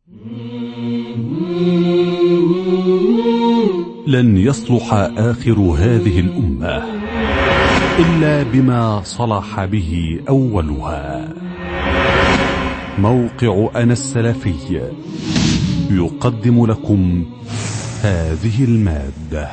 لن يصلح آخر هذه الأمة إلا بما صلح به أولها. موقع أنا السلفي يقدم لكم هذه المادة.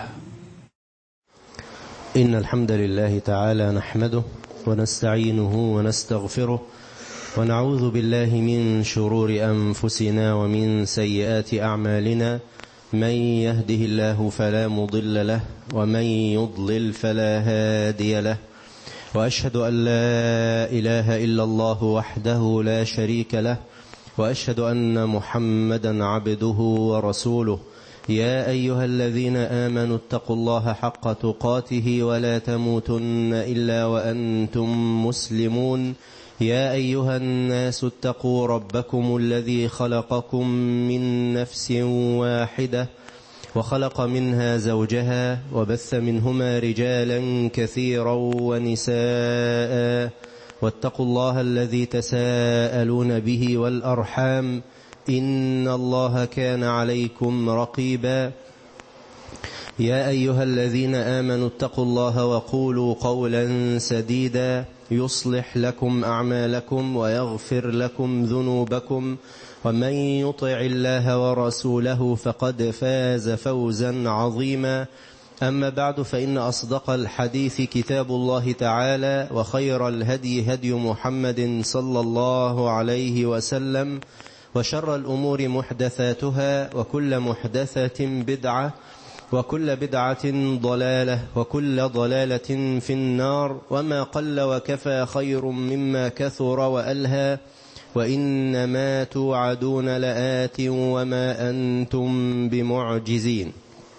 إن الحمد لله تعالى نحمده ونستعينه ونستغفره ونعوذ بالله من شرور أنفسنا ومن سيئات أعمالنا. من يهده الله فلا مضل له ومن يضلل فلا هادي له، وأشهد أن لا إله إلا الله وحده لا شريك له، وأشهد أن محمدا عبده ورسوله. يا أيها الذين آمنوا اتقوا الله حق تقاته ولا تموتن إلا وأنتم مسلمون. يا أيها الناس اتقوا ربكم الذي خلقكم من نفس واحدة وخلق منها زوجها وبث منهما رجالا كثيرا ونساء، واتقوا الله الذي تساءلون به والأرحام إن الله كان عليكم رقيبا. يا أيها الذين آمنوا اتقوا الله وقولوا قولا سديدا يصلح لكم أعمالكم ويغفر لكم ذنوبكم، ومن يطع الله ورسوله فقد فاز فوزا عظيما. أما بعد، فإن أصدق الحديث كتاب الله تعالى، وخير الهدي هدي محمد صلى الله عليه وسلم، وشر الأمور محدثاتها، وكل محدثة بدعة، وكل بدعة ضلالة، وكل ضلالة في النار. وما قل وكفى خير مما كثر وألهى، وإنما توعدون لآت وما أنتم بمعجزين.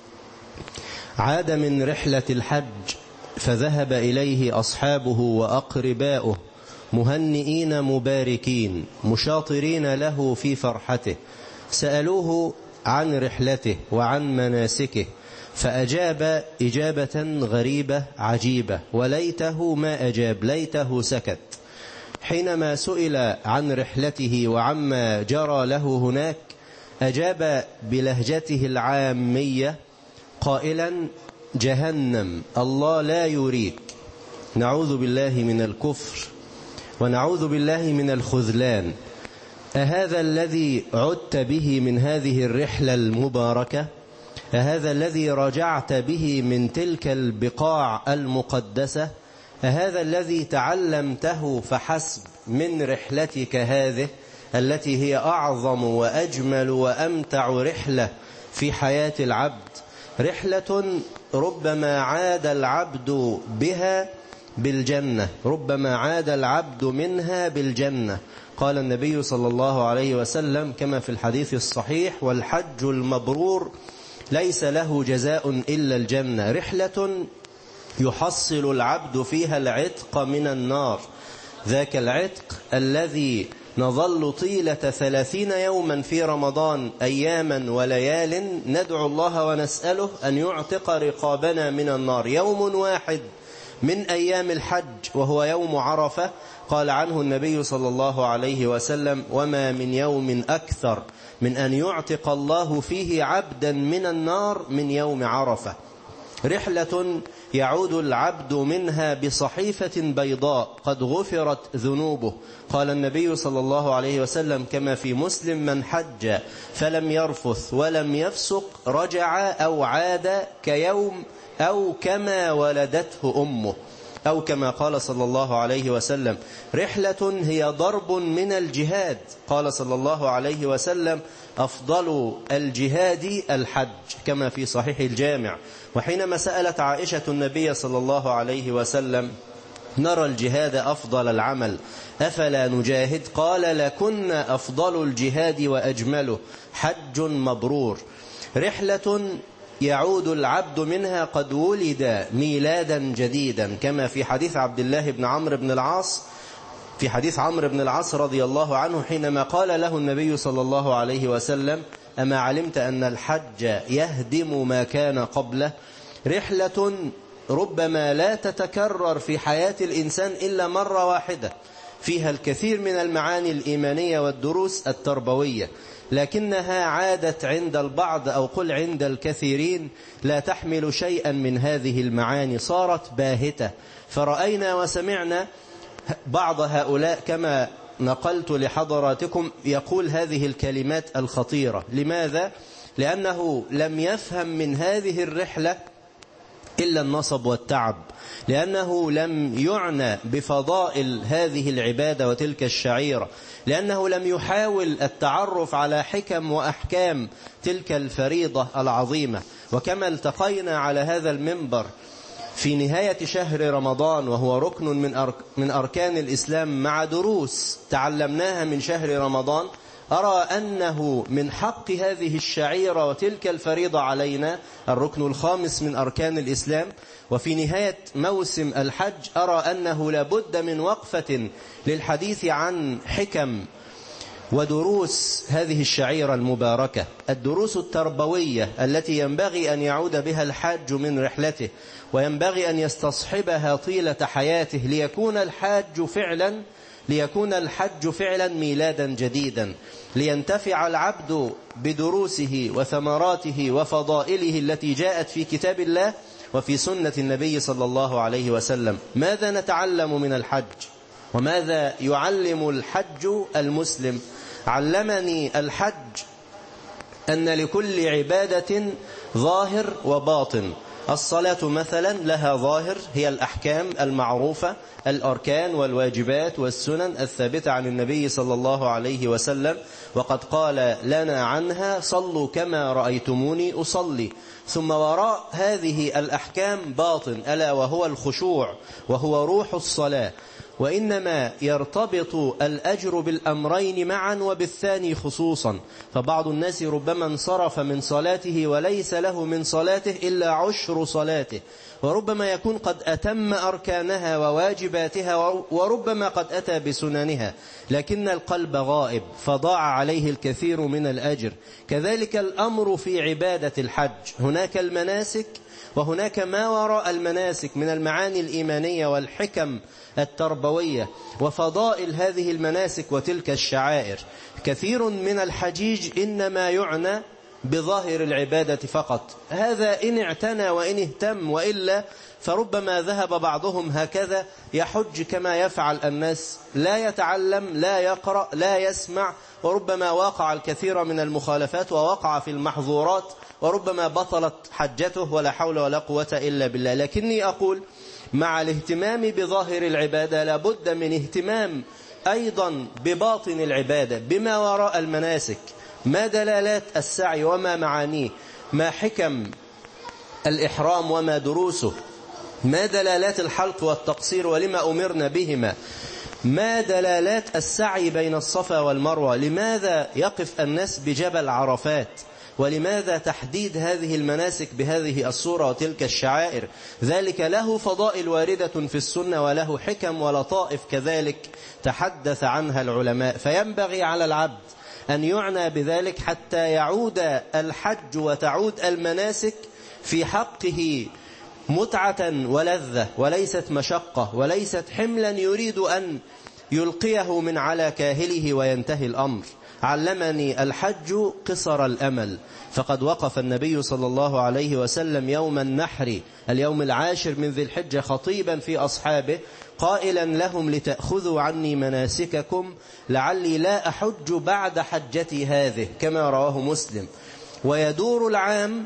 عاد من رحلة الحج فذهب إليه أصحابه وأقرباؤه مهنئين مباركين مشاطرين له في فرحته. سألوه عن رحلته وعن مناسكه، فأجاب إجابة غريبة عجيبة، وليته ما أجاب، ليته سكت. حينما سئل عن رحلته وعما جرى له هناك، أجاب بلهجته العامية قائلا: جهنم، الله لا يريك. نعوذ بالله من الكفر ونعوذ بالله من الخذلان. أهذا الذي عدت به من هذه الرحلة المباركة؟ أهذا الذي رجعت به من تلك البقاع المقدسة؟ أهذا الذي تعلمته فحسب من رحلتك هذه التي هي أعظم وأجمل وأمتع رحلة في حياة العبد؟ رحلة ربما عاد العبد بها بالجنة، ربما عاد العبد منها بالجنة. قال النبي صلى الله عليه وسلم كما في الحديث الصحيح: والحج المبرور ليس له جزاء إلا الجنة. رحلة يحصل العبد فيها العتق من النار، ذاك العتق الذي نظل طيلة 30 يوما في رمضان أياما وليال ندعو الله ونسأله أن يعتق رقابنا من النار. يوم واحد من أيام الحج وهو يوم عرفة، قال عنه النبي صلى الله عليه وسلم: وما من يوم أكثر من أن يعتق الله فيه عبدا من النار من يوم عرفة. رحلة يعود العبد منها بصحيفة بيضاء قد غفرت ذنوبه. قال النبي صلى الله عليه وسلم كما في مسلم: من حج فلم يرفث ولم يفسق رجع أو عاد كيوم أو كما ولدته أمه، أو كما قال صلى الله عليه وسلم: رحلة هي ضرب من الجهاد. قال صلى الله عليه وسلم: أفضل الجهاد الحج، كما في صحيح الجامع. وحينما سألت عائشة النبي صلى الله عليه وسلم: نرى الجهاد أفضل العمل أفلا نجاهد؟ قال: لكن أفضل الجهاد وأجمله حج مبرور. رحلة يعود العبد منها قد ولد ميلادا جديدا، كما في حديث عبد الله بن عمرو بن العاص، في حديث عمرو بن العاص رضي الله عنه حينما قال له النبي صلى الله عليه وسلم: أما علمت أن الحج يهدم ما كان قبله؟ رحلة ربما لا تتكرر في حياة الإنسان إلا مرة واحدة، فيها الكثير من المعاني الإيمانية والدروس التربوية، لكنها عادت عند البعض أو قل عند الكثيرين لا تحمل شيئا من هذه المعاني، صارت باهتة. فرأينا وسمعنا بعض هؤلاء كما نقلت لحضراتكم يقول هذه الكلمات الخطيرة. لماذا؟ لأنه لم يفهم من هذه الرحلة إلا النصب والتعب، لأنه لم يعنى بفضائل هذه العبادة وتلك الشعيرة، لأنه لم يحاول التعرف على حكم وأحكام تلك الفريضة العظيمة. وكما التقينا على هذا المنبر في نهاية شهر رمضان وهو ركن من أركان الإسلام مع دروس تعلمناها من شهر رمضان، أرى أنه من حق هذه الشعيرة وتلك الفريضة علينا الركن الخامس من أركان الإسلام. وفي نهاية موسم الحج أرى أنه لابد من وقفة للحديث عن حكم ودروس هذه الشعيرة المباركة، الدروس التربوية التي ينبغي أن يعود بها الحاج من رحلته، وينبغي أن يستصحبها طيلة حياته ليكون الحج فعلا ميلادا جديدا، لينتفع العبد بدروسه وثمراته وفضائله التي جاءت في كتاب الله وفي سنة النبي صلى الله عليه وسلم. ماذا نتعلم من الحج؟ وماذا يعلم الحج المسلم؟ علمني الحج أن لكل عبادة ظاهر وباطن. الصلاة مثلا لها ظاهر، هي الأحكام المعروفة، الأركان والواجبات والسنن الثابتة عن النبي صلى الله عليه وسلم، وقد قال لنا عنها صلوا كما رأيتموني أصلي. ثم وراء هذه الأحكام باطن، ألا وهو الخشوع، وهو روح الصلاة. وإنما يرتبط الأجر بالأمرين معا وبالثاني خصوصا. فبعض الناس ربما انصرف من صلاته وليس له من صلاته إلا عشر صلاته، وربما يكون قد أتم أركانها وواجباتها، وربما قد أتى بسننها، لكن القلب غائب فضاع عليه الكثير من الأجر. كذلك الأمر في عبادة الحج، هناك المناسك وهناك ما وراء المناسك من المعاني الإيمانية والحكم التربوية وفضائل هذه المناسك وتلك الشعائر. كثير من الحجيج إنما يعنى بظاهر العبادة فقط، هذا إن اعتنى وإن اهتم، وإلا فربما ذهب بعضهم هكذا يحج كما يفعل الناس، لا يتعلم، لا يقرأ، لا يسمع، وربما وقع الكثير من المخالفات ووقع في المحظورات، وربما بطلت حجته ولا حول ولا قوة إلا بالله. لكني أقول مع الاهتمام بظاهر العبادة لابد من اهتمام أيضا بباطن العبادة، بما وراء المناسك، ما دلالات السعي وما معانيه، ما حكم الإحرام وما دروسه، ما دلالات الحلق والتقصير ولما أمرنا بهما، ما دلالات السعي بين الصفا والمروة، لماذا يقف الناس بجبل عرفات، ولماذا تحديد هذه المناسك بهذه الصورة وتلك الشعائر. ذلك له فضائل واردة في السنة وله حكم ولطائف كذلك تحدث عنها العلماء. فينبغي على العبد أن يعنى بذلك حتى يعود الحج وتعود المناسك في حقه متعة ولذة، وليست مشقة، وليست حملا يريد أن يلقيه من على كاهله وينتهي الأمر. علمني الحج قصر الأمل، فقد وقف النبي صلى الله عليه وسلم يوم النحر اليوم العاشر من ذي الحجة خطيبا في أصحابه قائلا لهم لتأخذوا عني مناسككم لعلي لا أحج بعد حجتي هذه، كما رواه مسلم. ويدور العام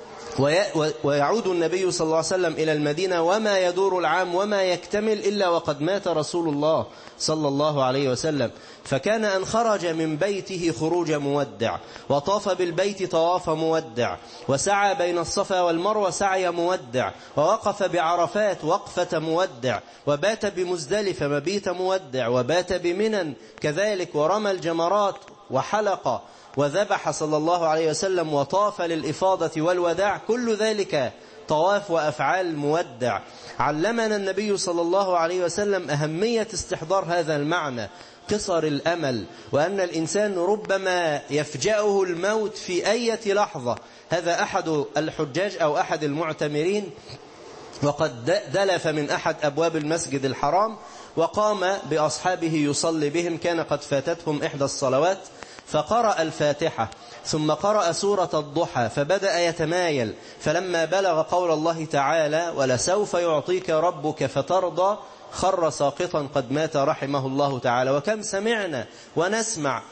ويعود النبي صلى الله عليه وسلم إلى المدينة وما يدور العام وما يكتمل إلا وقد مات رسول الله صلى الله عليه وسلم. فكان أن خرج من بيته خروج مودع، وطاف بالبيت طواف مودع، وسعى بين الصفا والمروة سعي مودع، ووقف بعرفات وقفة مودع، وبات بمزدلفة مبيت مودع، وبات بمنن كذلك، ورمى الجمرات وحلق وذبح صلى الله عليه وسلم وطاف للإفاضة والوداع، كل ذلك طواف وأفعال مودع. علمنا النبي صلى الله عليه وسلم أهمية استحضار هذا المعنى، قصر الأمل، وأن الإنسان ربما يفجأه الموت في أي لحظة. هذا أحد الحجاج أو أحد المعتمرين وقد دلف من أحد أبواب المسجد الحرام وقام بأصحابه يصلي بهم، كان قد فاتتهم إحدى الصلوات، فقرأ الفاتحة ثم قرأ سورة الضحى فبدأ يتمايل، فلما بلغ قول الله تعالى ولسوف يعطيك ربك فترضى خر ساقطا قد مات رحمه الله تعالى. وكم سمعنا ونسمع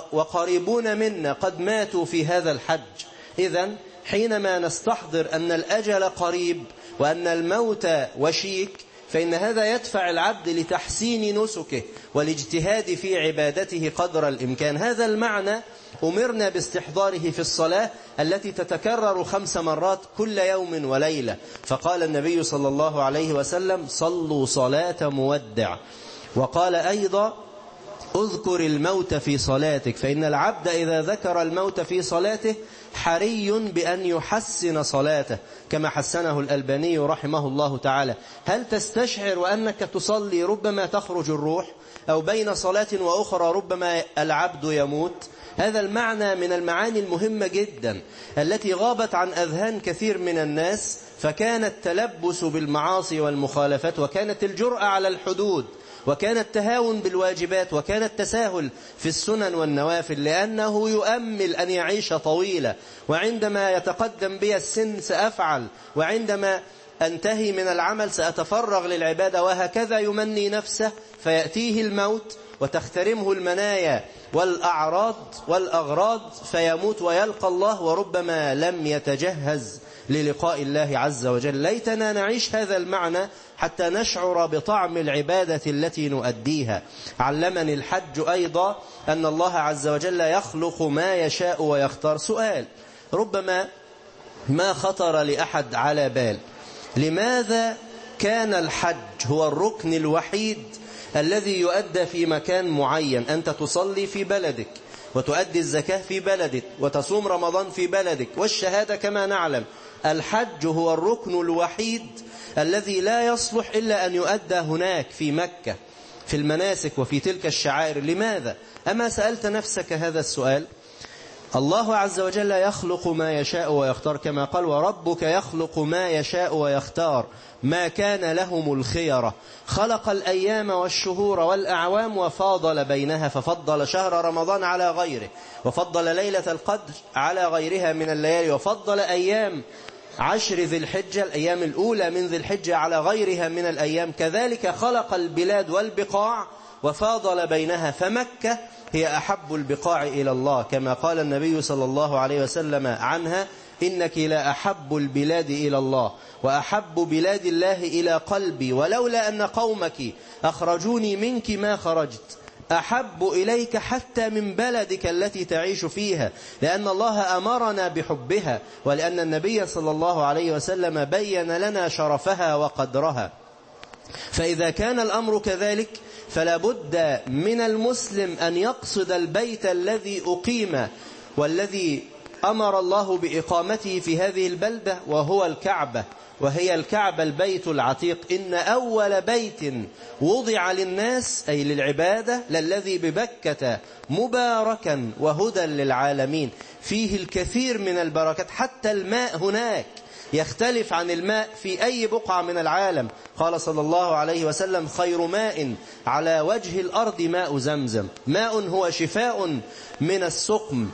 وقريبون منا قد ماتوا في هذا الحج. إذن حينما نستحضر أن الأجل قريب وأن الموت وشيك، فإن هذا يدفع العبد لتحسين نسكه والاجتهاد في عبادته قدر الإمكان. هذا المعنى أمرنا باستحضاره في الصلاة التي تتكرر 5 مرات كل يوم وليلة. فقال النبي صلى الله عليه وسلم صلوا صلاة مودع. وقال أيضا اذكر الموت في صلاتك، فإن العبد إذا ذكر الموت في صلاته حري بأن يحسن صلاته كما حسنه الألباني رحمه الله تعالى. هل تستشعر وأنك تصلي ربما تخرج الروح، أو بين صلاة وأخرى ربما العبد يموت؟ هذا المعنى من المعاني المهمة جدا التي غابت عن أذهان كثير من الناس، فكان التلبس بالمعاصي والمخالفات، وكانت الجرأة على الحدود، وكان التهاون بالواجبات، وكان التساهل في السنن والنوافل، لأنه يؤمل أن يعيش طويلا، وعندما يتقدم بي السن سأفعل، وعندما أنتهي من العمل سأتفرغ للعبادة، وهكذا يمني نفسه، فيأتيه الموت وتخترمه المنايا والأعراض والأغراض فيموت ويلقى الله، وربما لم يتجهز للقاء الله عز وجل. ليتنا نعيش هذا المعنى حتى نشعر بطعم العبادة التي نؤديها. علمني الحج أيضا أن الله عز وجل يخلق ما يشاء ويختار. سؤال ربما ما خطر لأحد على بال: لماذا كان الحج هو الركن الوحيد الذي يؤدى في مكان معين؟ أنت تصلي في بلدك، وتؤدي الزكاة في بلدك، وتصوم رمضان في بلدك، والشهادة كما نعلم. الحج هو الركن الوحيد الذي لا يصلح إلا أن يؤدى هناك في مكة في المناسك وفي تلك الشعائر. لماذا؟ أما سألت نفسك هذا السؤال؟ الله عز وجل يخلق ما يشاء ويختار، كما قال وربك يخلق ما يشاء ويختار ما كان لهم الخيرة. خلق الأيام والشهور والأعوام وفاضل بينها، ففضل شهر رمضان على غيره، وفضل ليلة القدر على غيرها من الليالي، وفضل أيام 10 ذي الحجة الأيام الأولى من ذي الحجة على غيرها من الأيام. كذلك خلق البلاد والبقاع وفاضل بينها، فمكة هي أحب البقاع إلى الله، كما قال النبي صلى الله عليه وسلم عنها إنك لا أحب البلاد إلى الله وأحب بلاد الله إلى قلبي، ولولا أن قومك أخرجوني منك ما خرجت. أحب إليك حتى من بلدك التي تعيش فيها، لأن الله أمرنا بحبها، ولأن النبي صلى الله عليه وسلم بين لنا شرفها وقدرها. فإذا كان الأمر كذلك فلا بد من المسلم أن يقصد البيت الذي أقيم والذي أمر الله بإقامته في هذه البلدة، وهو الكعبة، وهي الكعبة البيت العتيق. إن أول بيت وضع للناس أي للعبادة للذي ببكة مباركا وهدى للعالمين، فيه الكثير من البركات. حتى الماء هناك يختلف عن الماء في أي بقعة من العالم. قال صلى الله عليه وسلم خير ماء على وجه الأرض ماء زمزم، ماء هو شفاء من السقم،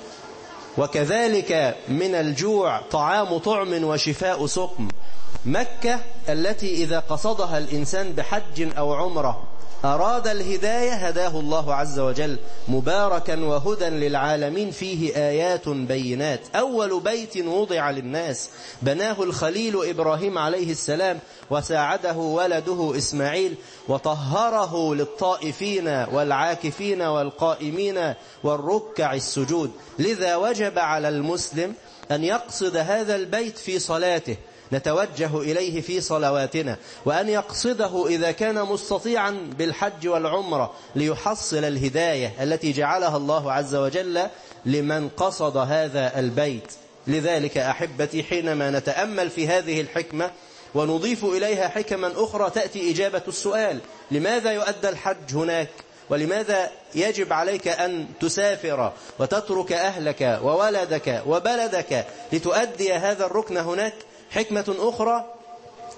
وكذلك من الجوع طعام طعم وشفاء سقم. مكة التي إذا قصدها الإنسان بحج أو عمرة أراد الهداية هداه الله عز وجل، مباركا وهدى للعالمين، فيه آيات بينات. أول بيت وضع للناس بناه الخليل إبراهيم عليه السلام، وساعده ولده إسماعيل، وطهره للطائفين والعاكفين والقائمين والركع السجود. لذا وجب على المسلم أن يقصد هذا البيت في صلاته، نتوجه إليه في صلواتنا، وأن يقصده إذا كان مستطيعا بالحج والعمرة ليحصل الهداية التي جعلها الله عز وجل لمن قصد هذا البيت. لذلك أحبتي حينما نتأمل في هذه الحكمة ونضيف إليها حكما أخرى تأتي إجابة السؤال: لماذا يؤدى الحج هناك؟ ولماذا يجب عليك أن تسافر وتترك أهلك وولدك وبلدك لتؤدي هذا الركن هناك؟ حكمة أخرى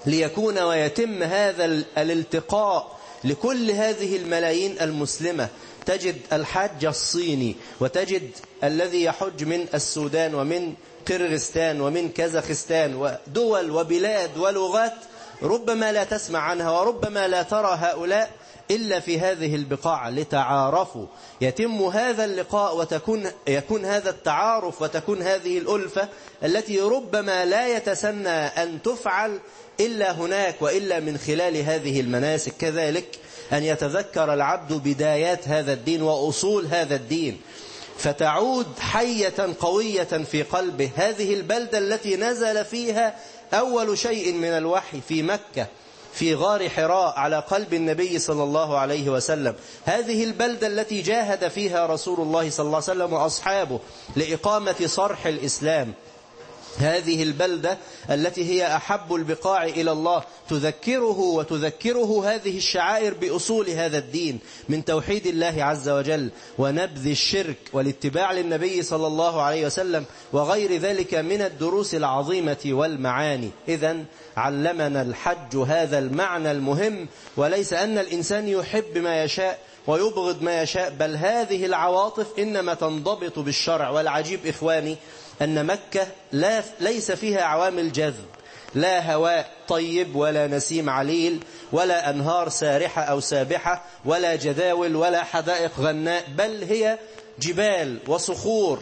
ليكون ويتم هذا الالتقاء لكل هذه الملايين المسلمة. تجد الحاج الصيني، وتجد الذي يحج من السودان ومن قرغستان ومن كازاخستان، ودول وبلاد ولغات ربما لا تسمع عنها وربما لا ترى هؤلاء إلا في هذه البقاع لتعارفوا. يتم هذا اللقاء يكون هذا التعارف وتكون هذه الألفة التي ربما لا يتسنى أن تفعل إلا هناك وإلا من خلال هذه المناسك. كذلك أن يتذكر العبد بدايات هذا الدين وأصول هذا الدين، فتعود حية قوية في قلبه. هذه البلدة التي نزل فيها أول شيء من الوحي في مكة في غار حراء على قلب النبي صلى الله عليه وسلم، هذه البلدة التي جاهد فيها رسول الله صلى الله عليه وسلم وأصحابه لإقامة صرح الإسلام، هذه البلدة التي هي أحب البقاع إلى الله وتذكره هذه الشعائر بأصول هذا الدين من توحيد الله عز وجل ونبذ الشرك والاتباع للنبي صلى الله عليه وسلم وغير ذلك من الدروس العظيمة والمعاني. إذن علمنا الحج هذا المعنى المهم، وليس أن الإنسان يحب ما يشاء ويبغض ما يشاء، بل هذه العواطف إنما تنضبط بالشرع. والعجيب إخواني أن مكة ليس فيها عوامل جذب، لا هواء طيب ولا نسيم عليل ولا أنهار سارحة أو سابحة ولا جداول ولا حدائق غناء، بل هي جبال وصخور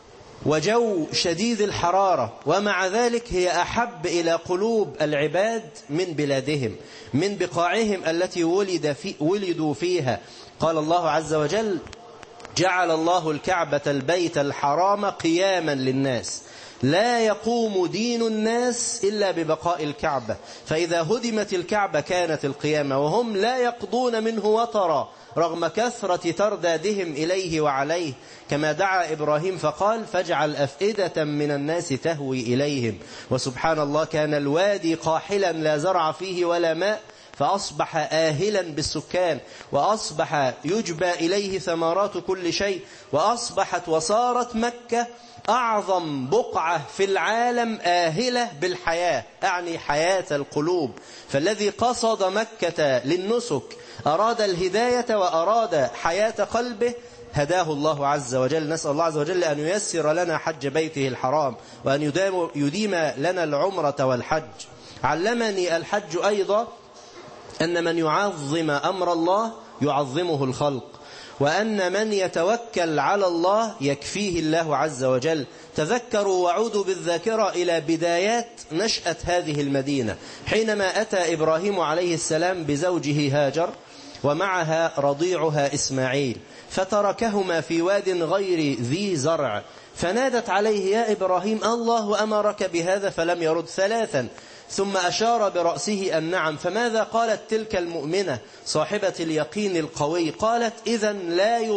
وجو شديد الحرارة، ومع ذلك هي أحب إلى قلوب العباد من بلادهم، من بقاعهم التي ولدوا فيها. قال الله عز وجل: جعل الله الكعبة البيت الحرام قياما للناس لا يقوم دين الناس إلا ببقاء الكعبة، فإذا هدمت الكعبة كانت القيامة، وهم لا يقضون منه وطرا رغم كثرة تردادهم إليه وعليه، كما دعا إبراهيم فقال: فاجعل أفئدة من الناس تهوي إليهم. وسبحان الله، كان الوادي قاحلا لا زرع فيه ولا ماء، فأصبح آهلا بالسكان، وأصبح يجبى إليه ثمرات كل شيء، وأصبحت وصارت مكة أعظم بقعة في العالم آهلة بالحياة، أعني حياة القلوب. فالذي قصد مكة للنسك أراد الهداية وأراد حياة قلبه، هداه الله عز وجل. نسأل الله عز وجل أن ييسر لنا حج بيته الحرام، وأن يديم لنا العمرة والحج. علمني الحج أيضا أن من يعظم أمر الله يعظمه الخلق، وأن من يتوكل على الله يكفيه الله عز وجل. تذكروا وعودوا بالذاكرة إلى بدايات نشأة هذه المدينة، حينما أتى إبراهيم عليه السلام بزوجه هاجر ومعها رضيعها إسماعيل، فتركهما في واد غير ذي زرع، فنادت عليه: يا إبراهيم، الله أمرك بهذا؟ فلم يرد ثلاثا، ثم أشار برأسه النعم. فماذا قالت تلك المؤمنة صاحبة اليقين القوي؟ قالت: إذن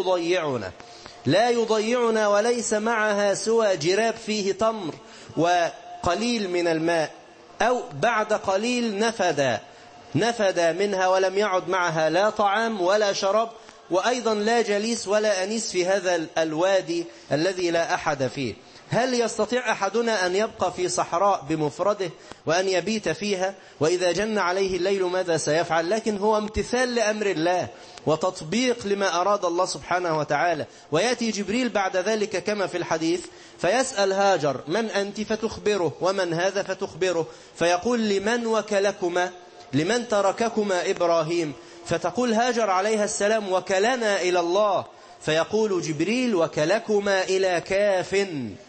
لا يضيعنا وليس معها سوى جراب فيه تمر وقليل من الماء، أو بعد قليل نفد منها ولم يعد معها لا طعام ولا شراب، وأيضا لا جليس ولا أنيس في هذا الوادي الذي لا أحد فيه. هل يستطيع أحدنا أن يبقى في صحراء بمفرده وأن يبيت فيها؟ وإذا جن عليه الليل ماذا سيفعل؟ لكن هو امتثال لأمر الله وتطبيق لما أراد الله سبحانه وتعالى. ويأتي جبريل بعد ذلك كما في الحديث فيسأل هاجر: من أنت؟ فتخبره. ومن هذا؟ فتخبره. فيقول: لمن وكلكما؟ لمن ترككما إبراهيم؟ فتقول هاجر عليها السلام: وكلنا إلى الله. فيقول جبريل: وكلكما إلى كاف.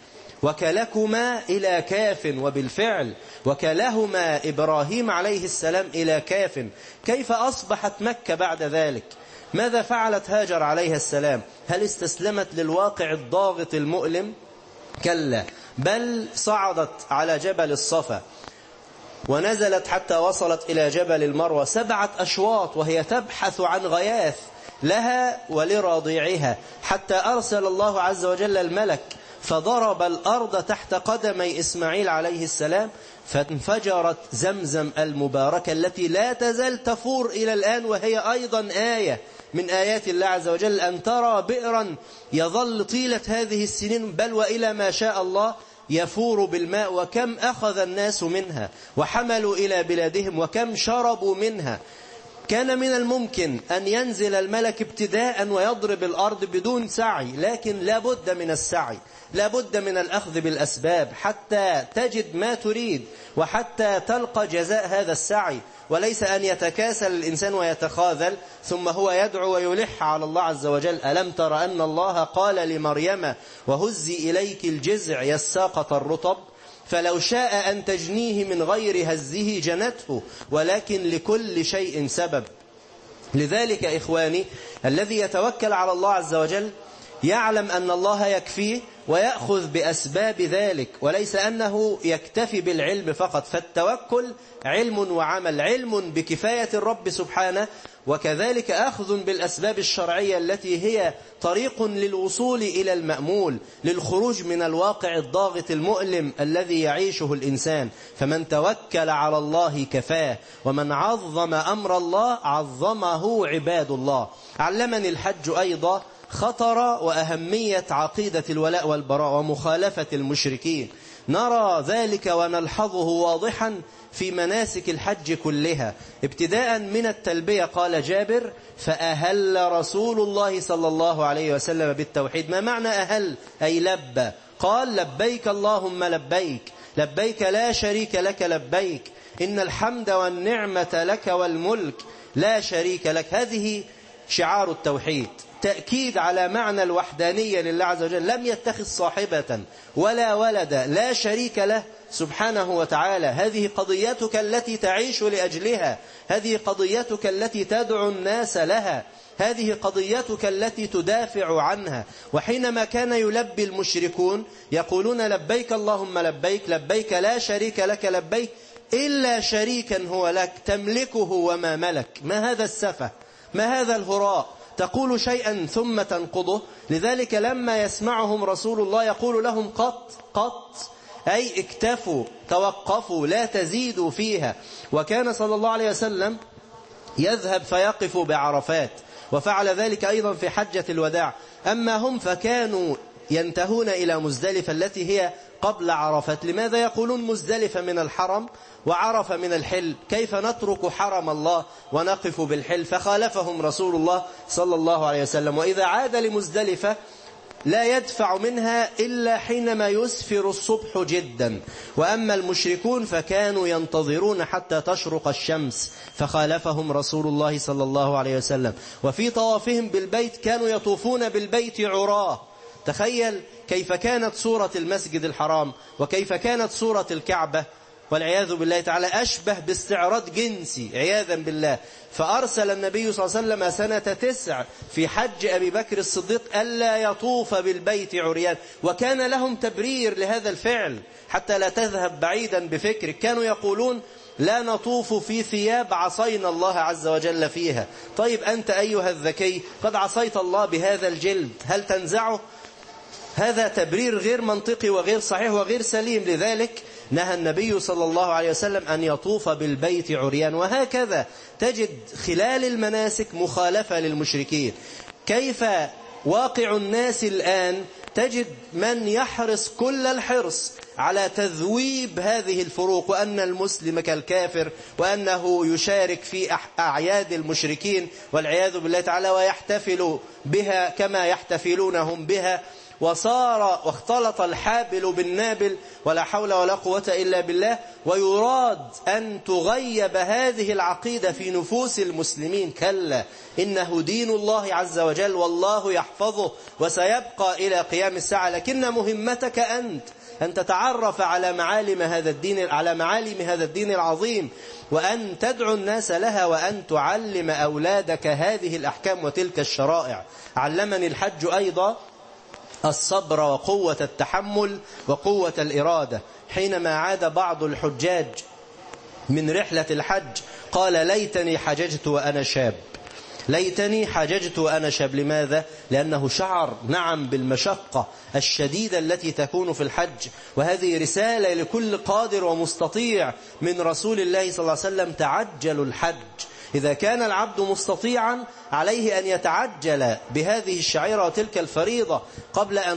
وكلكما إلى كاف. وبالفعل وكلهما إبراهيم عليه السلام إلى كاف. كيف أصبحت مكة بعد ذلك؟ ماذا فعلت هاجر عليها السلام؟ هل استسلمت للواقع الضاغط المؤلم؟ كلا، بل صعدت على جبل الصفا ونزلت حتى وصلت إلى جبل المروة 7 أشواط، وهي تبحث عن غياث لها ولرضيعها، حتى أرسل الله عز وجل الملك فضرب الأرض تحت قدمي إسماعيل عليه السلام، فانفجرت زمزم المباركة التي لا تزال تفور إلى الآن، وهي أيضا آية من آيات الله عز وجل، أن ترى بئرا يظل طيلة هذه السنين، بل وإلى ما شاء الله يفور بالماء وكم أخذ الناس منها وحملوا إلى بلادهم وكم شربوا منها. كان من الممكن أن ينزل الملك ابتداء ويضرب الأرض بدون سعي، لكن لا بد من السعي، لا بد من الأخذ بالأسباب حتى تجد ما تريد وحتى تلقى جزاء هذا السعي، وليس أن يتكاسل الإنسان ويتخاذل ثم هو يدعو ويلح على الله عز وجل. ألم تر أن الله قال لمريم وهزي إليك الجذع يساقط الرطب فلو شاء أن تجنيه من غير هزه جنته، ولكن لكل شيء سبب. لذلك إخواني الذي يتوكل على الله عز وجل يعلم أن الله يكفيه ويأخذ بأسباب ذلك، وليس أنه يكتفي بالعلم فقط. فالتوكل علم وعمل، علم بكفاية الرب سبحانه، وكذلك أخذ بالأسباب الشرعية التي هي طريق للوصول إلى المأمول، للخروج من الواقع الضاغط المؤلم الذي يعيشه الإنسان. فمن توكل على الله كفاه، ومن عظم أمر الله عظمه عباد الله. علمني الحج أيضا خطر وأهمية عقيدة الولاء والبراء ومخالفة المشركين. نرى ذلك ونلحظه واضحا في مناسك الحج كلها، ابتداء من التلبية. قال جابر: فأهل رسول الله صلى الله عليه وسلم بالتوحيد. ما معنى أهل؟ أي لبى. قال: لبيك اللهم لبيك، لبيك لا شريك لك لبيك، إن الحمد والنعمة لك والملك لا شريك لك. هذه شعار التوحيد، تأكيد على معنى الوحدانية لله عز وجل. لم يتخذ صاحبة ولا ولدا، لا شريك له سبحانه وتعالى. هذه قضيتك التي تعيش لأجلها، هذه قضيتك التي تدعو الناس لها، هذه قضيتك التي تدافع عنها. وحينما كان يلبي المشركون يقولون: لبيك اللهم لبيك، لبيك لا شريك لك لبيك إلا شريكا هو لك تملكه وما ملك. ما هذا السفه؟ ما هذا الهراء؟ تقول شيئا ثم تنقضه. لذلك لما يسمعهم رسول الله يقول لهم: قط، أي اكتفوا، توقفوا، لا تزيدوا فيها. وكان صلى الله عليه وسلم يذهب فيقف بعرفات، وفعل ذلك أيضا في حجة الوداع. أما هم فكانوا ينتهون إلى مزدلفة التي هي قبل عرفات. لماذا يقولون مزدلفة من الحرم وعرف من الحل؟ كيف نترك حرم الله ونقف بالحل؟ فخالفهم رسول الله صلى الله عليه وسلم. وإذا عاد لمزدلفة لا يدفع منها إلا حينما يسفر الصبح جدا. وأما المشركون فكانوا ينتظرون حتى تشرق الشمس، فخالفهم رسول الله صلى الله عليه وسلم. وفي طوافهم بالبيت كانوا يطوفون بالبيت عراه. تخيل كيف كانت صورة المسجد الحرام وكيف كانت صورة الكعبة، والعياذ بالله تعالى أشبه باستعراض جنسي عياذا بالله. فأرسل النبي صلى الله عليه وسلم سنة 9 في حج أبي بكر الصديق ألا يطوف بالبيت عريان، وكان لهم تبرير لهذا الفعل حتى لا تذهب بعيدا بفكرك. كانوا يقولون: لا نطوف في ثياب عصينا الله عز وجل فيها. طيب أنت أيها الذكي قد عصيت الله بهذا الجلد، هل تنزعه؟ هذا تبرير غير منطقي وغير صحيح وغير سليم. لذلك نهى النبي صلى الله عليه وسلم أن يطوف بالبيت عريان. وهكذا تجد خلال المناسك مخالفة للمشركين. كيف واقع الناس الآن؟ تجد من يحرص كل الحرص على تذويب هذه الفروق، وأن المسلم كالكافر، وأنه يشارك في أعياد المشركين والعياذ بالله تعالى، ويحتفل بها كما يحتفلونهم بها. واختلط الحابل بالنابل، ولا حول ولا قوة إلا بالله. ويراد أن تغيب هذه العقيدة في نفوس المسلمين. كلا، إنه دين الله عز وجل، والله يحفظه وسيبقى إلى قيام الساعة. لكن مهمتك أن تتعرف على معالم هذا الدين العظيم، وأن تدعو الناس لها، وأن تعلم أولادك هذه الأحكام وتلك الشرائع. علمني الحج أيضا الصبر وقوة التحمل وقوة الإرادة. حينما عاد بعض الحجاج من رحلة الحج قال: ليتني حججت وأنا شاب، ليتني حججت وأنا شاب. لماذا؟ لأنه شعر بالمشقة الشديدة التي تكون في الحج. وهذه رسالة لكل قادر ومستطيع من رسول الله صلى الله عليه وسلم: تعجلوا الحج، إذا كان العبد مستطيعا عليه أن يتعجل بهذه الشعيرة وتلك الفريضة قبل أن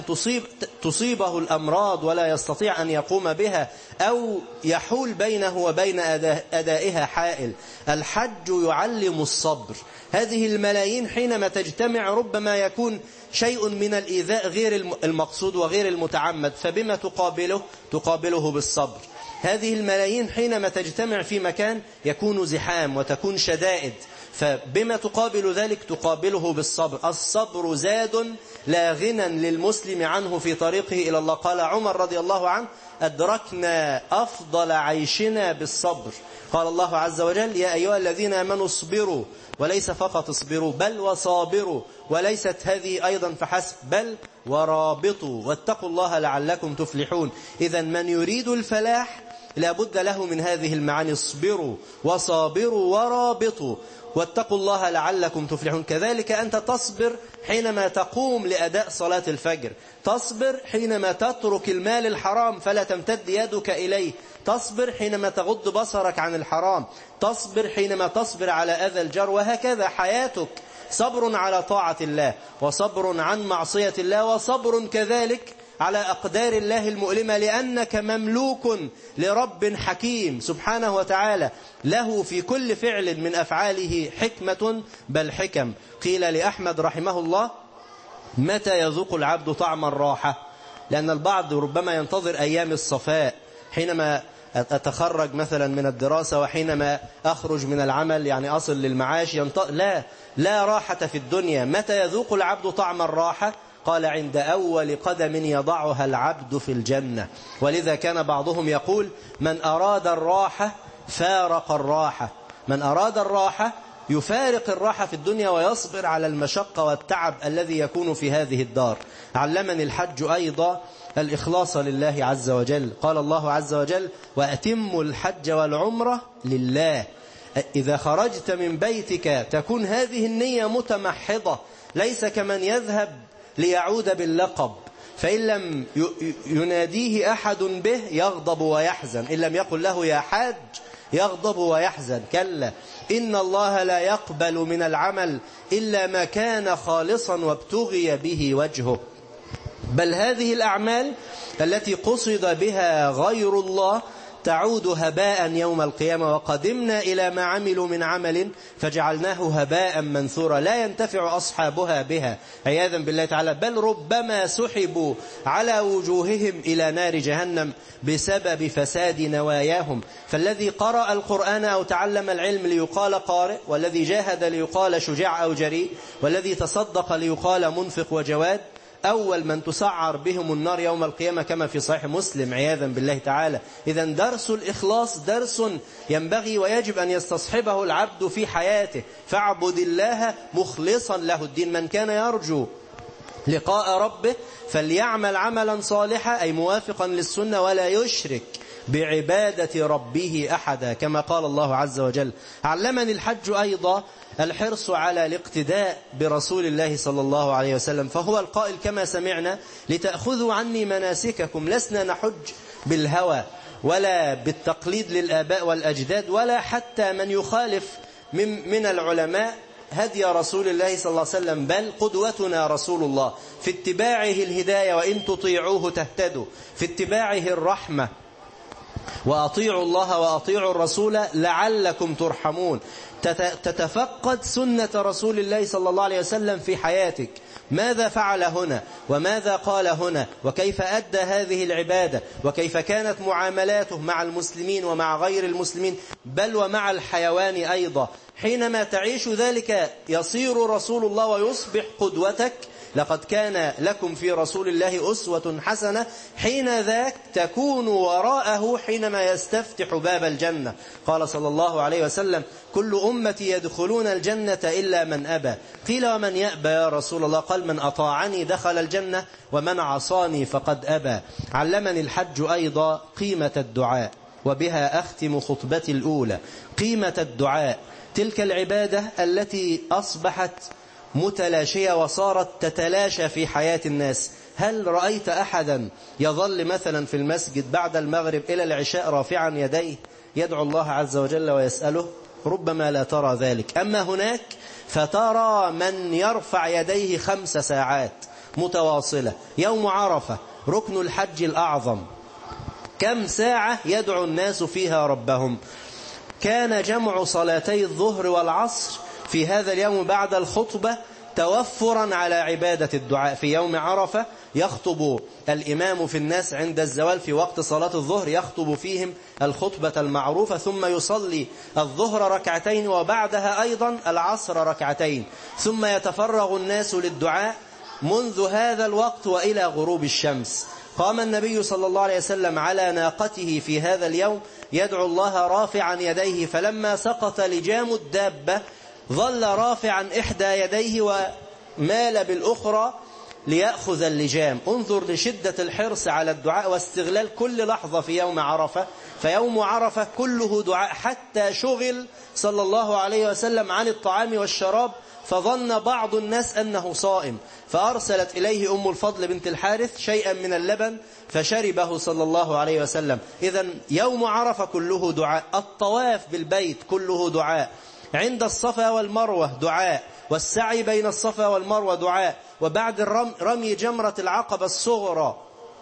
تصيبه الأمراض ولا يستطيع أن يقوم بها أو يحول بينه وبين أدائها حائل. الحج يعلم الصبر. هذه الملايين حينما تجتمع ربما يكون شيء من الإيذاء غير المقصود وغير المتعمد، فبما تقابله بالصبر. هذه الملايين حينما تجتمع في مكان يكون زحام وتكون شدائد، فبما تقابل ذلك تقابله بالصبر. الصبر زاد لا غنى للمسلم عنه في طريقه إلى الله. قال عمر رضي الله عنه: أدركنا أفضل عيشنا بالصبر. قال الله عز وجل: يا أيها الذين آمنوا اصبروا، وليس فقط اصبروا بل وصابروا، وليست هذه أيضا فحسب بل ورابطوا، واتقوا الله لعلكم تفلحون. إذا من يريد الفلاح لابد له من هذه المعاني: اصبروا وصابروا ورابطوا واتقوا الله لعلكم تفلحون. كذلك أنت تصبر حينما تقوم لأداء صلاة الفجر، تصبر حينما تترك المال الحرام فلا تمتد يدك إليه، تصبر حينما تغض بصرك عن الحرام، تصبر حينما تصبر على أذى الجار، وهكذا حياتك صبر على طاعة الله، وصبر عن معصية الله، وصبر كذلك على أقدار الله المؤلمة، لأنك مملوك لرب حكيم سبحانه وتعالى له في كل فعل من أفعاله حكمة بل حكم. قيل لأحمد رحمه الله: متى يذوق العبد طعم الراحة؟ لأن البعض ربما ينتظر أيام الصفاء، حينما أتخرج مثلا من الدراسة وحينما أخرج من العمل، يعني أصل للمعاش، لا راحة في الدنيا. متى يذوق العبد طعم الراحة؟ قال: عند أول قدم يضعها العبد في الجنة. ولذا كان بعضهم يقول: من أراد الراحة فارق الراحة. من أراد الراحة يفارق الراحة في الدنيا ويصبر على المشقة والتعب الذي يكون في هذه الدار. علمني الحج أيضا الإخلاص لله عز وجل. قال الله عز وجل: وأتموا الحج والعمرة لله. إذا خرجت من بيتك تكون هذه النية متمحضة، ليس كمن يذهب ليعود باللقب، فإن لم يناديه أحد به يغضب ويحزن، إن لم يقل له يا حاج يغضب ويحزن. كلا، إن الله لا يقبل من العمل إلا ما كان خالصا وابتغي به وجهه. بل هذه الأعمال التي قصد بها غير الله تعود هباء يوم القيامة. وقدمنا إلى ما عملوا من عمل فجعلناه هباء منثورا لا ينتفع أصحابها بها عياذا بالله تعالى، بل ربما سحبوا على وجوههم إلى نار جهنم بسبب فساد نواياهم. فالذي قرأ القرآن أو تعلم العلم ليقال قارئ، والذي جاهد ليقال شجاع أو جريء، والذي تصدق ليقال منفق وجواد، أول من تسعر بهم النار يوم القيامة كما في صحيح مسلم عياذا بالله تعالى. إذا درس الإخلاص درس ينبغي ويجب أن يستصحبه العبد في حياته. فاعبد الله مخلصا له الدين. من كان يرجو لقاء ربه فليعمل عملا صالحا، أي موافقا للسنة، ولا يشرك بعبادة ربه أحدا، كما قال الله عز وجل. علمني الحج أيضا الحرص على الاقتداء برسول الله صلى الله عليه وسلم، فهو القائل كما سمعنا: لتأخذوا عني مناسككم. لسنا نحج بالهوى ولا بالتقليد للآباء والأجداد، ولا حتى من يخالف من العلماء هدي رسول الله صلى الله عليه وسلم، بل قدوتنا رسول الله، في اتباعه الهداية، وإن تطيعوه تهتدوا، في اتباعه الرحمة، وأطيعوا الله وأطيعوا الرسول لعلكم ترحمون. تتفقد سنة رسول الله صلى الله عليه وسلم في حياتك، ماذا فعل هنا وماذا قال هنا وكيف أدى هذه العبادة وكيف كانت معاملاته مع المسلمين ومع غير المسلمين بل ومع الحيوان أيضا. حينما تعيش ذلك يصير رسول الله ويصبح قدوتك. لقد كان لكم في رسول الله أسوة حسنة. حين ذاك تكون وراءه حينما يستفتح باب الجنة. قال صلى الله عليه وسلم: كل أمتي يدخلون الجنة إلا من أبى. قيل: ومن يأبى يا رسول الله؟ قال: من أطاعني دخل الجنة ومن عصاني فقد أبى. علمني الحج أيضا قيمة الدعاء، وبها أختم خطبتي الأولى. قيمة الدعاء، تلك العبادة التي أصبحت متلاشية وصارت تتلاشى في حياة الناس. هل رأيت أحدا يظل مثلا في المسجد بعد المغرب إلى العشاء رافعا يديه يدعو الله عز وجل ويسأله؟ ربما لا ترى ذلك. أما هناك فترى من يرفع يديه 5 ساعات متواصلة. يوم عرفة ركن الحج الأعظم، كم ساعة يدعو الناس فيها ربهم؟ كان جمع صلاتي الظهر والعصر في هذا اليوم بعد الخطبة توفرا على عبادة الدعاء. في يوم عرفة يخطب الإمام في الناس عند الزوال في وقت صلاة الظهر، يخطب فيهم الخطبة المعروفة، ثم يصلي الظهر ركعتين وبعدها أيضا العصر ركعتين، ثم يتفرغ الناس للدعاء منذ هذا الوقت وإلى غروب الشمس. قام النبي صلى الله عليه وسلم على ناقته في هذا اليوم يدعو الله رافعا يديه، فلما سقط لجام الدابة ظل رافعا إحدى يديه ومال بالأخرى ليأخذ اللجام. انظر لشدة الحرص على الدعاء واستغلال كل لحظة في يوم عرفة. فيوم عرفة كله دعاء، حتى شغل صلى الله عليه وسلم عن الطعام والشراب، فظن بعض الناس أنه صائم، فأرسلت إليه أم الفضل بنت الحارث شيئا من اللبن فشربه صلى الله عليه وسلم. إذن يوم عرفة كله دعاء، الطواف بالبيت كله دعاء، عند الصفا والمروة دعاء، والسعي بين الصفا والمروة دعاء، وبعد رمي جمرة العقبة الصغرى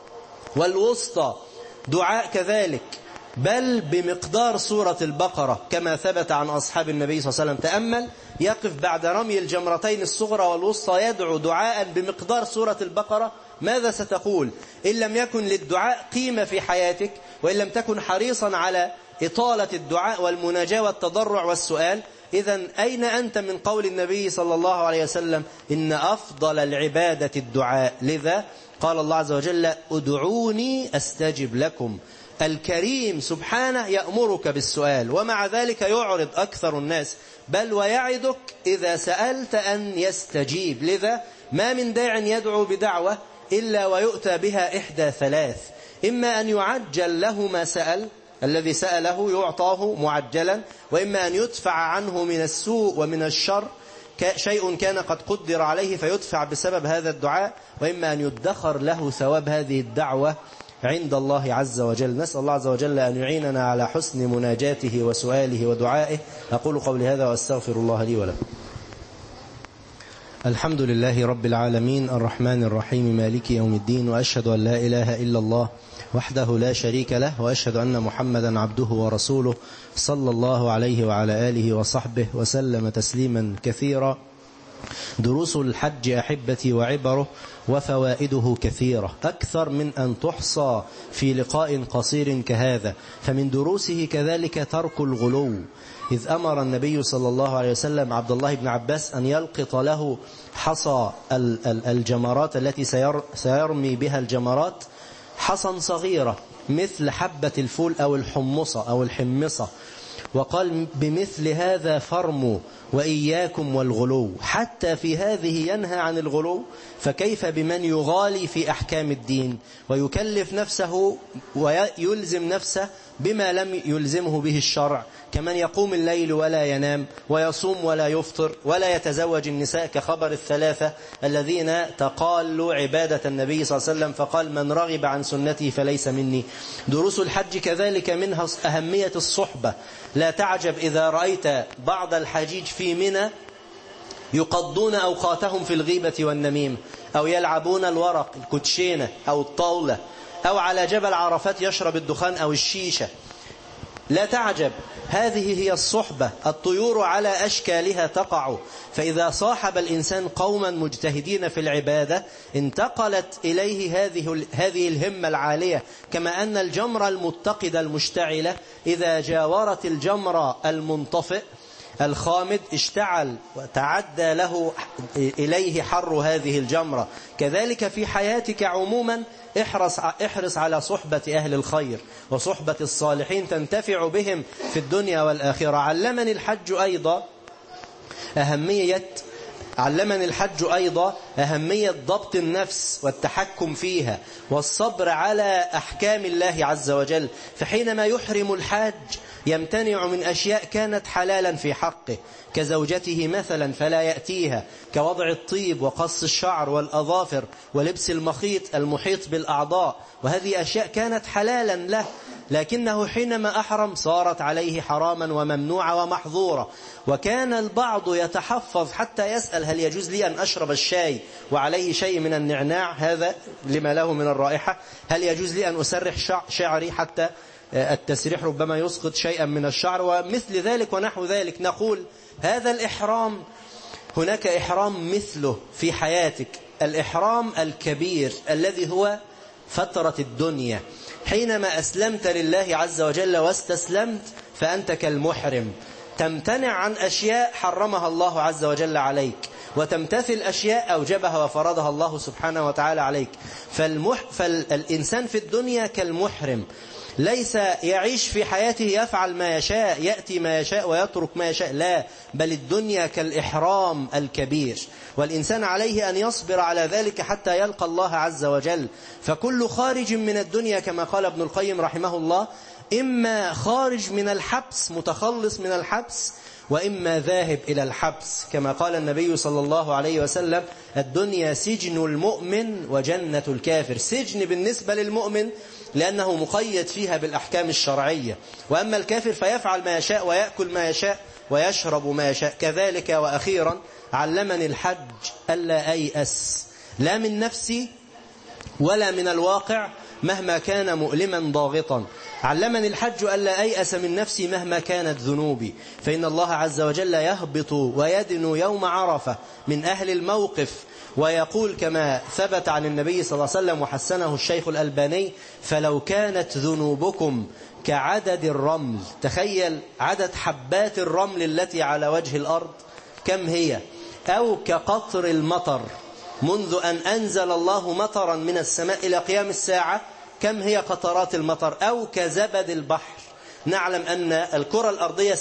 والوسطى دعاء كذلك، بل بمقدار سورة البقرة كما ثبت عن أصحاب النبي صلى الله عليه وسلم. تأمل، يقف بعد رمي الجمرتين الصغرى والوسطى يدعو دعاء بمقدار سورة البقرة. ماذا ستقول إن لم يكن للدعاء قيمة في حياتك، وإن لم تكن حريصا على إطالة الدعاء والمناجاة والتضرع والسؤال؟ إذن أين أنت من قول النبي صلى الله عليه وسلم إن أفضل العبادة الدعاء؟ لذا قال الله عز وجل ادعوني أستجب لكم. الكريم سبحانه يأمرك بالسؤال، ومع ذلك يعرض أكثر الناس، بل ويعدك إذا سألت أن يستجيب. لذا ما من داع يدعو بدعوة إلا ويؤتى بها إحدى 3: إما أن يعجل له ما سأل، الذي سأله يعطاه معجلا، وإما أن يدفع عنه من السوء ومن الشر شيء كان قد قدر عليه فيدفع بسبب هذا الدعاء، وإما أن يدخر له ثواب هذه الدعوة عند الله عز وجل. نسأل الله عز وجل أن يعيننا على حسن مناجاته وسؤاله ودعائه. أقول قولي هذا وأستغفر الله لي ولكم. الحمد لله رب العالمين الرحمن الرحيم مالك يوم الدين، وأشهد أن لا إله إلا الله وحده لا شريك له، وأشهد أن محمدا عبده ورسوله صلى الله عليه وعلى آله وصحبه وسلم تسليما كثيرا. دروس الحج أحبتي وعبره وفوائده كثيرة أكثر من أن تحصى في لقاء قصير كهذا. فمن دروسه كذلك ترك الغلو، إذ أمر النبي صلى الله عليه وسلم عبد الله بن عباس أن يلقط له حصى الجمرات التي سيرمي بها الجمرات، حصى صغيرة مثل حبة الفول أو الحمصة أو الحمصة، وقال بمثل هذا فرموا وإياكم والغلو. حتى في هذه ينهى عن الغلو، فكيف بمن يغالي في أحكام الدين ويكلف نفسه ويلزم نفسه بما لم يلزمه به الشرع، كمن يقوم الليل ولا ينام ويصوم ولا يفطر ولا يتزوج النساء، كخبر 3 الذين تقالوا عبادة النبي صلى الله عليه وسلم فقال من رغب عن سنتي فليس مني. دروس الحج كذلك منها أهمية الصحبة. لا تعجب إذا رأيت بعض الحجيج في منى يقضون أوقاتهم في الغيبة والنميمة، أو يلعبون الورق الكوتشينة أو الطاولة، أو على جبل عرفات يشرب الدخان أو الشيشة. لا تعجب، هذه هي الصحبة. الطيور على أشكالها تقع، فإذا صاحب الإنسان قوما مجتهدين في العبادة انتقلت إليه هذه الهمة العالية. كما أن الجمرة المتقدة المشتعلة إذا جاورت الجمرة المنطفئ الخامد اشتعل وتعدى له إليه حر هذه الجمرة. كذلك في حياتك عموما احرص على صحبة أهل الخير وصحبة الصالحين تنتفع بهم في الدنيا والآخرة. علمني الحج أيضا أهمية ضبط النفس والتحكم فيها والصبر على أحكام الله عز وجل. فحينما يحرم الحاج يمتنع من أشياء كانت حلالا في حقه، كزوجته مثلا فلا يأتيها، كوضع الطيب وقص الشعر والأظافر ولبس المخيط المحيط بالأعضاء، وهذه أشياء كانت حلالا له لكنه حينما أحرم صارت عليه حراما وممنوعة ومحظورة. وكان البعض يتحفظ حتى يسأل هل يجوز لي أن أشرب الشاي وعليه شيء من النعناع هذا لما له من الرائحة؟ هل يجوز لي أن أسرح شعري حتى التسريح ربما يسقط شيئا من الشعر ومثل ذلك ونحو ذلك؟ نقول هذا الإحرام هناك إحرام مثله في حياتك، الإحرام الكبير الذي هو فترة الدنيا. حينما أسلمت لله عز وجل واستسلمت فأنت كالمحرم، تمتنع عن أشياء حرمها الله عز وجل عليك، وتمتثل أشياء أوجبها وفرضها الله سبحانه وتعالى عليك. فالإنسان في الدنيا كالمحرم، ليس يعيش في حياته يفعل ما يشاء، يأتي ما يشاء ويترك ما يشاء، لا، بل الدنيا كالإحرام الكبير، والإنسان عليه أن يصبر على ذلك حتى يلقى الله عز وجل. فكل خارج من الدنيا كما قال ابن القيم رحمه الله إما خارج من الحبس متخلص من الحبس، وإما ذاهب إلى الحبس، كما قال النبي صلى الله عليه وسلم الدنيا سجن المؤمن وجنة الكافر. سجن بالنسبة للمؤمن لأنه مقيد فيها بالأحكام الشرعية، وأما الكافر فيفعل ما يشاء ويأكل ما يشاء ويشرب ما يشاء. كذلك وأخيرا علمني الحج ألا أيأس لا من نفسي ولا من الواقع مهما كان مؤلما ضاغطا. علمني الحج ألا أيأس من نفسي مهما كانت ذنوبي، فإن الله عز وجل يهبط ويدنو يوم عرفة من أهل الموقف ويقول كما ثبت عن النبي صلى الله عليه وسلم وحسنه الشيخ الألباني: فلو كانت ذنوبكم كعدد الرمل. تخيل عدد حبات الرمل التي على وجه الأرض كم هي، أو كقطر المطر منذ أن أنزل الله مطرا من السماء إلى قيام الساعة كم هي قطرات المطر، أو كزبد البحر. نعلم أن الكرة الأرضية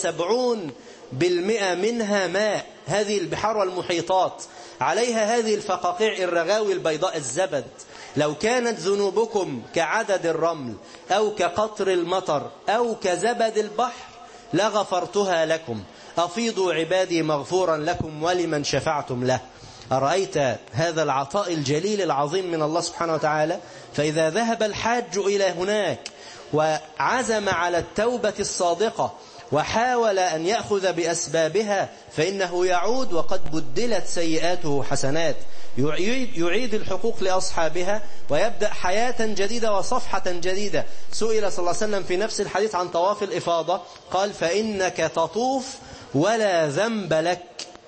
70% منها ماء، هذه البحار والمحيطات عليها هذه الفقاقيع الرغاوي البيضاء الزبد. لو كانت ذنوبكم كعدد الرمل أو كقطر المطر أو كزبد البحر لغفرتها لكم، أفيضوا عبادي مغفورا لكم ولمن شفعتم له. أرأيت هذا العطاء الجليل العظيم من الله سبحانه وتعالى؟ فإذا ذهب الحاج إلى هناك وعزم على التوبة الصادقة وحاول أن يأخذ بأسبابها فإنه يعود وقد بدلت سيئاته حسنات، يعيد الحقوق لأصحابها ويبدأ حياة جديدة وصفحة جديدة. سئل صلى الله عليه وسلم في نفس الحديث عن طواف الإفاضة قال: فإنك تطوف ولا ذنب لك،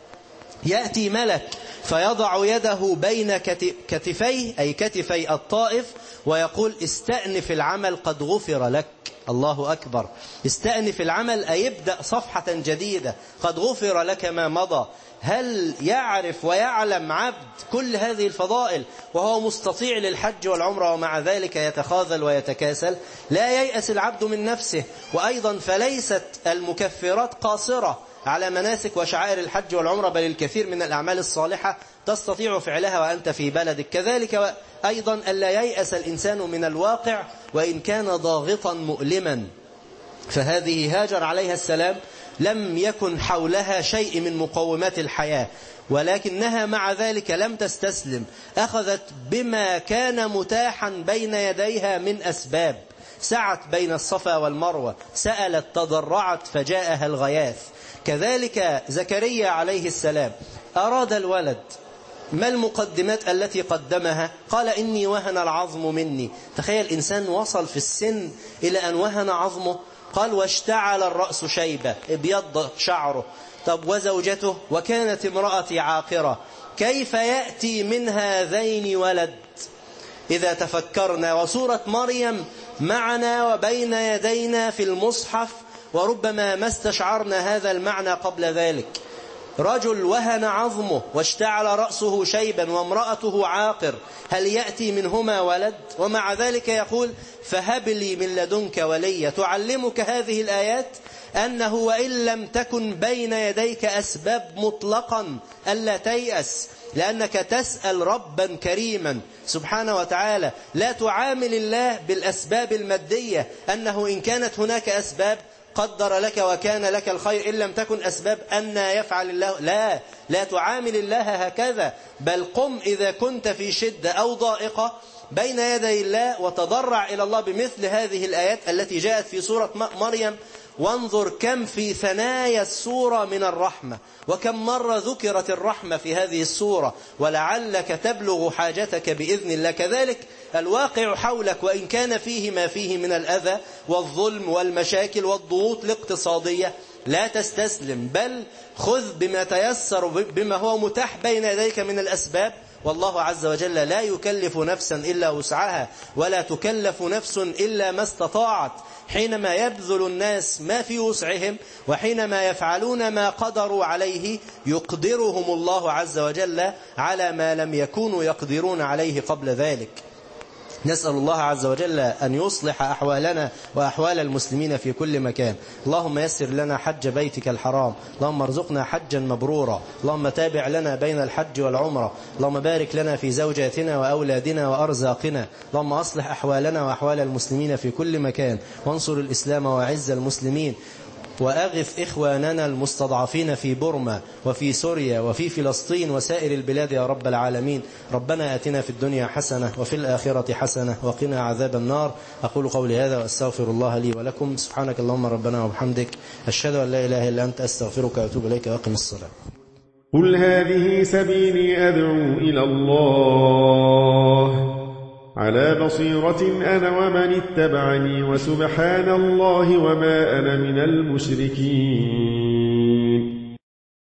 يأتي ملك فيضع يده بين كتفيه أي كتفي الطائف ويقول: استأنف العمل قد غفر لك. الله أكبر، استأنف العمل أي يبدأ صفحة جديدة، قد غفر لك ما مضى. هل يعرف ويعلم عبد كل هذه الفضائل وهو مستطيع للحج والعمرة ومع ذلك يتخاذل ويتكاسل؟ لا ييأس العبد من نفسه. وأيضا فليست المكفرات قاصرة على مناسك وشعائر الحج والعمرة، بل الكثير من الأعمال الصالحة تستطيع فعلها وأنت في بلدك. كذلك أيضا ألا ييأس الإنسان من الواقع وإن كان ضاغطا مؤلما. فهذه هاجر عليها السلام لم يكن حولها شيء من مقومات الحياة، ولكنها مع ذلك لم تستسلم، أخذت بما كان متاحا بين يديها من أسباب، سعت بين الصفا والمروة، سألت تضرعت فجاءها الغياث. كذلك زكريا عليه السلام أراد الولد، ما المقدمات التي قدمها؟ قال: إني وهن العظم مني. تخيل إنسان وصل في السن إلى أن وهن عظمه. قال: واشتعل الرأس شيبة، ابيض شعره. طب وزوجته؟ وكانت امرأتي عاقرة، كيف يأتي من هذين ولد؟ إذا تفكرنا وسورة مريم معنا وبين يدينا في المصحف، وربما ما استشعرنا هذا المعنى قبل ذلك. رجل وهن عظمه واشتعل رأسه شيبا وامرأته عاقر، هل يأتي منهما ولد؟ ومع ذلك يقول: فهب لي من لدنك وليا. تعلمك هذه الآيات أنه وإن لم تكن بين يديك أسباب مطلقا ألا تيأس، لأنك تسأل ربا كريما سبحانه وتعالى. لا تعامل الله بالأسباب المادية، أنه إن كانت هناك أسباب قدر لك وكان لك الخير، إن لم تكن أسباب أن يفعل الله. لا تعامل الله هكذا، بل قم إذا كنت في شدة أو ضائقة بين يدي الله وتضرع إلى الله بمثل هذه الآيات التي جاءت في سورة مريم. وانظر كم في ثنايا السورة من الرحمة، وكم مرة ذكرت الرحمة في هذه السورة، ولعلك تبلغ حاجتك بإذن الله. كذلك الواقع حولك وإن كان فيه ما فيه من الأذى والظلم والمشاكل والضغوط الاقتصادية، لا تستسلم، بل خذ بما تيسر بما هو متاح بين يديك من الأسباب. والله عز وجل لا يكلف نفسا إلا وسعها، ولا تكلف نفس إلا ما استطاعت. حينما يبذل الناس ما في وسعهم، وحينما يفعلون ما قدروا عليه، يقدرهم الله عز وجل على ما لم يكونوا يقدرون عليه قبل ذلك. نسأل الله عز وجل أن يصلح أحوالنا وأحوال المسلمين في كل مكان. اللهم يسر لنا حج بيتك الحرام، اللهم ارزقنا حجا مبرورا، اللهم تابع لنا بين الحج والعمرة، اللهم بارك لنا في زوجاتنا وأولادنا وأرزاقنا، اللهم أصلح أحوالنا وأحوال المسلمين في كل مكان، وانصر الإسلام وعز المسلمين، وأغث إخواننا المستضعفين في بورما وفي سوريا وفي فلسطين وسائر البلاد يا رب العالمين. ربنا آتنا في الدنيا حسنة وفي الآخرة حسنة وقنا عذاب النار. أقول قولي هذا وأستغفر الله لي ولكم. سبحانك اللهم ربنا وبحمدك، أشهد أن لا إله إلا أنت، أستغفرك وأتوب إليك، وأقم الصلاة. قل هذه سبيلي أدعو إلى الله على بصيرة أنا ومن اتبعني، وسبحان الله وما أنا من المشركين.